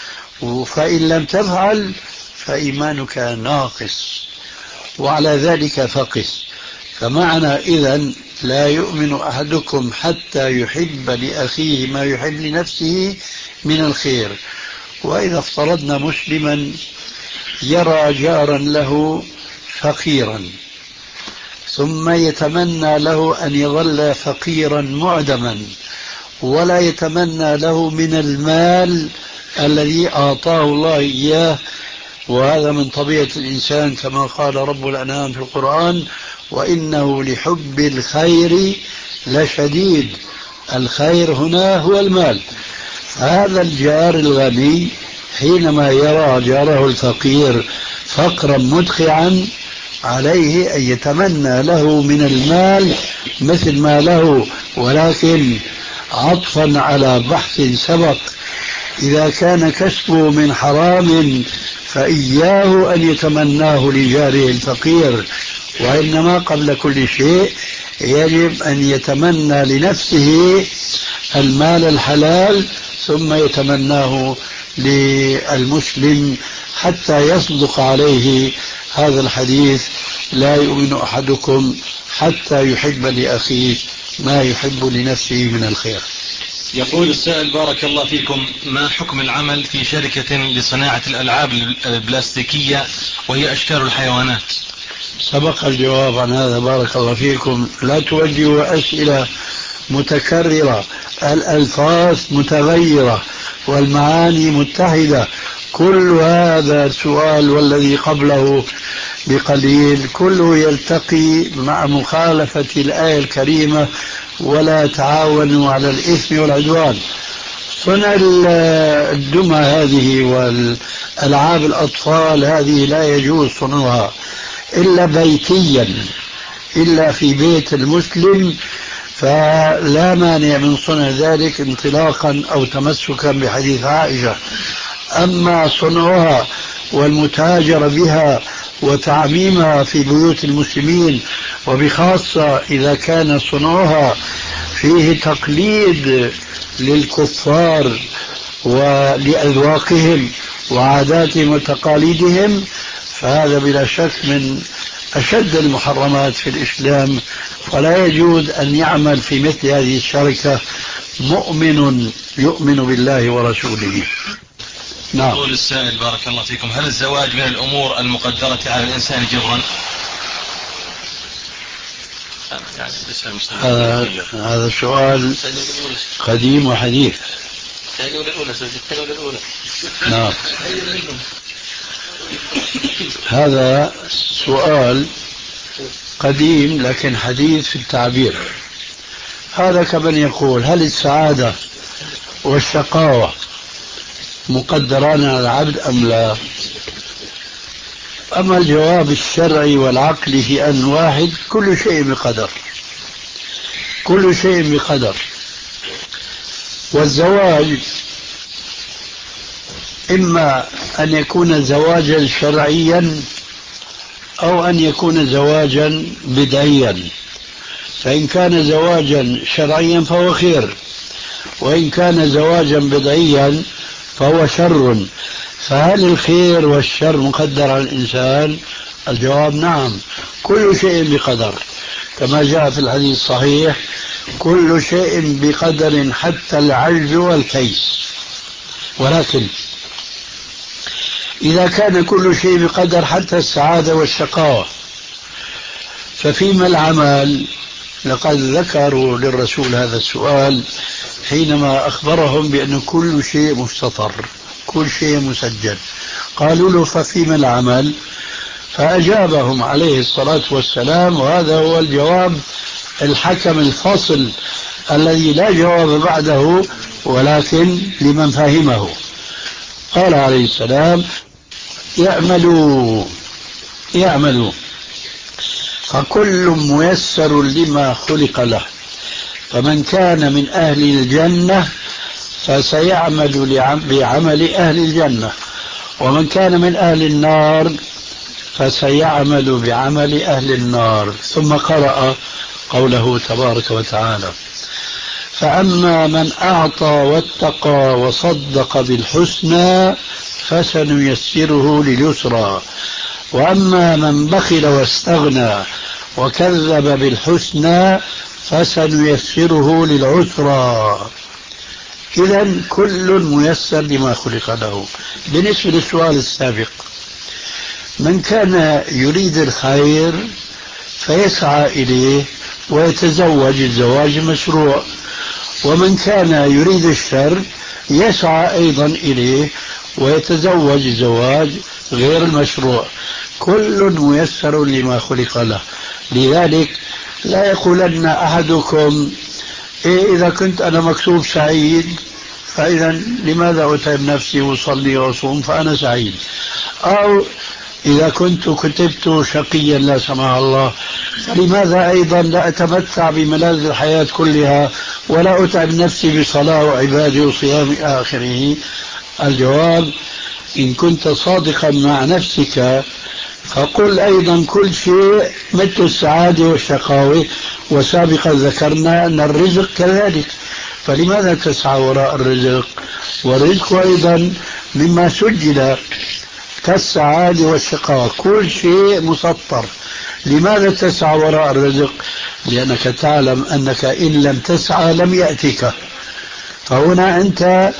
Speaker 3: فإن لم تفعل فإيمانك ناقص، وعلى ذلك فقس. فمعنى إذن لا يؤمن أحدكم حتى يحب لأخيه ما يحب لنفسه من الخير. وإذا افترضنا مسلما يرى جارا له فقيرا ثم يتمنى له أن يظل فقيرا معدما، ولا يتمنى له من المال الذي أعطاه الله إياه، وهذا من طبيعة الإنسان كما قال رب الأنعام في القرآن: وإنه لحب الخير لشديد. الخير هنا هو المال. هذا الجار الغني حينما يرى جاره الفقير فقرا مدخعا عليه أن يتمنى له من المال مثل ما له، ولكن عطفا على بحث سبق: إذا كان كسبه من حرام فإياه أن يتمناه لجاره الفقير، وإنما قبل كل شيء يجب أن يتمنى لنفسه المال الحلال ثم يتمناه للمسلم، حتى يصدق عليه هذا الحديث: لا يؤمن أحدكم حتى يحب لأخيه ما يحب لنفسه من الخير.
Speaker 6: يقول السائل: بارك الله فيكم، ما حكم العمل في شركة لصناعة الألعاب البلاستيكية وهي أشكال الحيوانات؟
Speaker 3: سبق الجواب عن هذا بارك الله فيكم. لا توجهوا أسئلة متكررة، الألفاظ متغيرة والمعاني متحدة. كل هذا سؤال والذي قبله بقليل كله يلتقي مع مخالفة الآية الكريمة: ولا تعاونوا على الإثم والعدوان. صنع الدمى هذه والألعاب الأطفال هذه لا يجوز صنعها إلا بيتيا، إلا في بيت المسلم، فلا مانع من صنع ذلك انطلاقا أو تمسكا بحديث عائشة. أما صنعها والمتاجرة بها وتعميمها في بيوت المسلمين، وبخاصة إذا كان صنعها فيه تقليد للكفار ولأذواقهم وعاداتهم وتقاليدهم، فهذا بلا شك من أشد المحرمات في الإسلام، ولا يجوز أن يعمل في مثل هذه الشركة مؤمن يؤمن بالله ورسوله.
Speaker 6: نعم. يقول السائل: بارك الله فيكم، هل الزواج من الأمور المقدرة على الإنسان جبرا؟
Speaker 3: يعني هذا هذا السؤال قديم وحديث. نعم. هذا سؤال قديم لكن حديث في التعبير. هذا كمن يقول: هل السعادة والشقاوة مقدران على العبد أم لا؟ أما الجواب الشرعي والعقلي في أن واحد، كل شيء بقدر، كل شيء بقدر. والزواج إما أن يكون زواجا شرعيا أو أن يكون زواجا بدعيا. فإن كان زواجا شرعيا فهو خير، وإن كان زواجا بدعيا فهو شر. فهل الخير والشر مقدر على الإنسان؟ الجواب نعم، كل شيء بقدر، كما جاء في الحديث الصحيح: كل شيء بقدر حتى العجز والكيس. ولكن إذا كان كل شيء بقدر حتى السعادة والشقاوة، ففيما العمل؟ لقد ذكروا للرسول هذا السؤال حينما أخبرهم بأن كل شيء مستطر، كل شيء مسجل. قالوا له: ففيما العمل؟ فأجابهم عليه الصلاة والسلام، وهذا هو الجواب الحكم الفصل الذي لا جواب بعده ولكن لمن فهمه. قال عليه السلام: يعملوا يعملوا فكل ميسر لما خلق له، فمن كان من أهل الجنة فسيعمل بعمل أهل الجنة، ومن كان من أهل النار فسيعمل بعمل أهل النار. ثم قرأ قوله تبارك وتعالى: فأما من أعطى واتقى وصدق بالحسنى فسنيسره لليسرى، وأما من بخل واستغنى وكذب بالحسنى فسنيسره للعسرى. إذن كل ميسر لما خلق له. بالنسبة للسؤال السابق، من كان يريد الخير فيسعى إليه ويتزوج الزواج المشروع، ومن كان يريد الشر يسعى أيضا إليه ويتزوج الزواج غير المشروع. كل ميسر لما خلق له. لذلك لا يقولن أحدكم: إيه إذا كنت أنا مكتوب سعيد فإذا لماذا أتعب نفسي وأصلي وأصوم فأنا سعيد، أو إذا كنت كتبت شقيا لا سمح الله فلماذا أيضا لا أتمتع بملاذ الحياة كلها ولا أتعب نفسي بصلاة وعبادة وصيام آخره. الجواب: إن كنت صادقا مع نفسك فقل أيضا كل شيء مثل السعادة والشقاوة، وسابقا ذكرنا أن الرزق كذلك، فلماذا تسعى وراء الرزق؟ والرزق أيضا مما سجل كالسعادة والشقاوة، كل شيء مسطر. لماذا تسعى وراء الرزق؟ لأنك تعلم أنك إن لم تسعى لم يأتك. فهنا أنت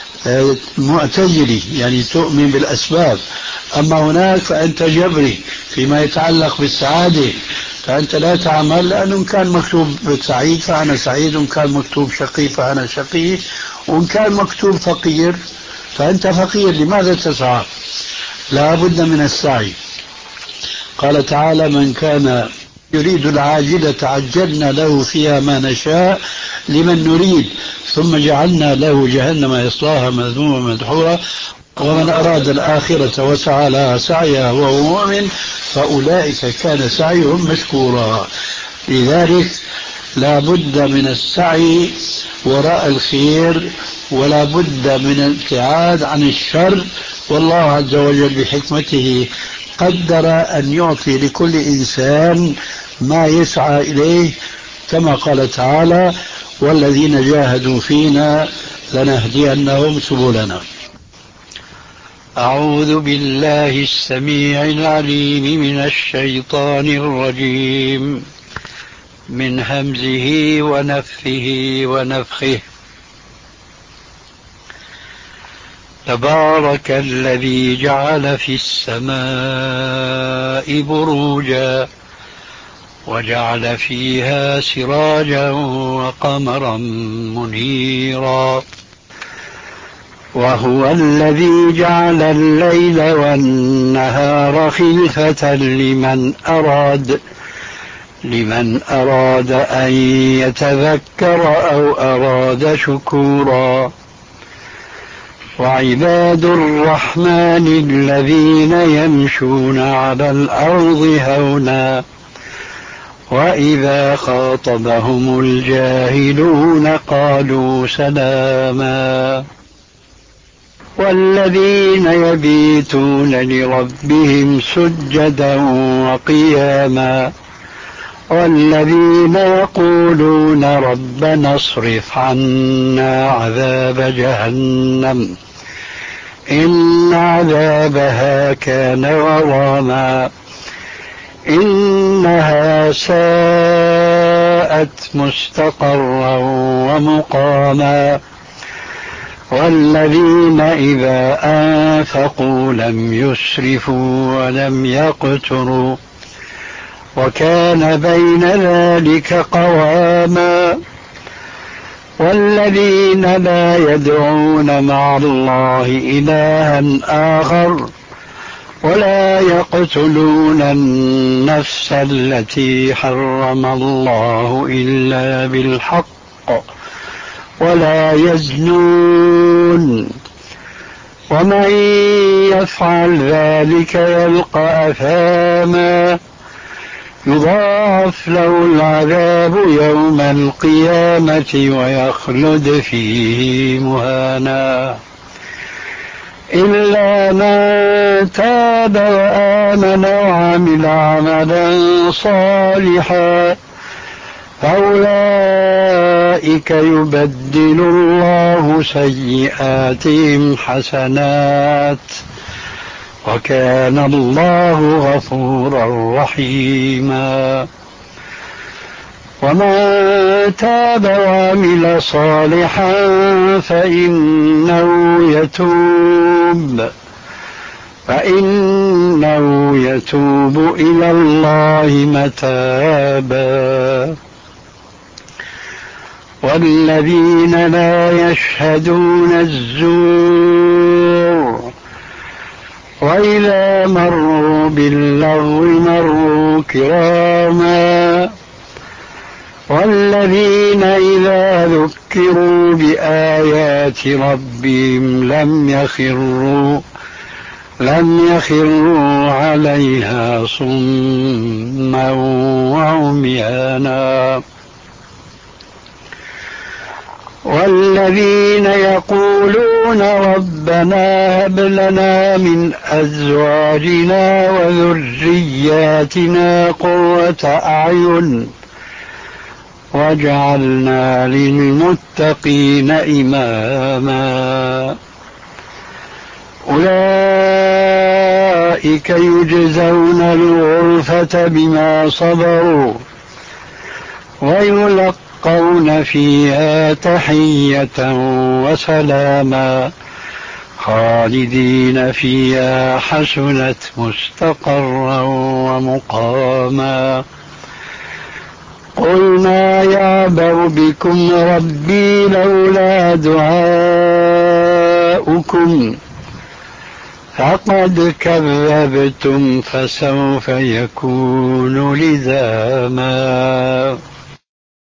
Speaker 3: معتزلي، يعني تؤمن بالأسباب، أما هناك فأنت جبري فيما يتعلق بالسعادة، فأنت لا تعمل، لأنه كان مكتوب سعيد فأنا سعيد، وإن كان مكتوب شقي فأنا شقي، وإن كان مكتوب فقير فأنت فقير. لماذا تسعى؟ لا بد من السعي. قال تعالى: من كان يريد العاجلة عجلنا له فيها ما نشاء لمن نريد ثم جعلنا له جهنم يصلاها مذموما مدحورا ومن أراد الآخرة وسعى لها سعيها وهو مؤمن فأولئك كان سعيهم مشكورا. لذلك لا بد من السعي وراء الخير ولا بد من الابتعاد عن الشر. والله عز وجل بحكمته قدر أن يعطي لكل إنسان ما يسعى إليه، كما قال تعالى: والذين جاهدوا فينا لنهدينهم سبلنا. أعوذ بالله السميع العليم من الشيطان الرجيم، من همزه ونفثه ونفخه. تبارك الذي جعل في السماء بروجا وجعل فيها سراجا وقمرا منيرا وهو الذي جعل الليل والنهار خلفة لمن أراد لمن أراد أن يتذكر أو أراد شكورا وعباد الرحمن الذين يمشون على الأرض هونا وإذا خاطبهم الجاهلون قالوا سلاما والذين يبيتون لربهم سجدا وقياما والذين يقولون ربنا اصرف عنا عذاب جهنم إن عذابها كان غراما إنها ساءت مستقرا ومقاما والذين إذا أنفقوا لم يسرفوا ولم يقتروا وكان بين ذلك قواما والذين لا يدعون مع الله إلها آخر ولا يقتلون النفس التي حرم الله إلا بالحق ولا يزنون ومن يفعل ذلك يلقى أثاما يضاعف له العذاب يوم القيامة ويخلد فيه مهانا إلا من تاب وآمن وعمل عملا صالحا فأولئك يبدل الله سيئاتهم حسنات وكان الله غفورا رحيما ومن تاب وعمل صالحا فإنه يتوب فإنه يتوب إلى الله متابا والذين لا يشهدون الزور وإذا مروا باللغو مروا كراما والذين إذا ذكروا بآيات ربهم لم يخروا لم يخروا عليها صما وعميانا والذين يقولون ربنا هب لنا من أزواجنا وذرياتنا قرة أعين واجعلنا للمتقين إماما أولئك يجزون الغرفة بما صبروا ويلقون فيها تحية وسلاما خالدين فيها حسنت مستقرا ومقاما قل ما يعبأ بكم ربي لولا دعاؤكم فقد كذبتم فسوف يكون لزاما.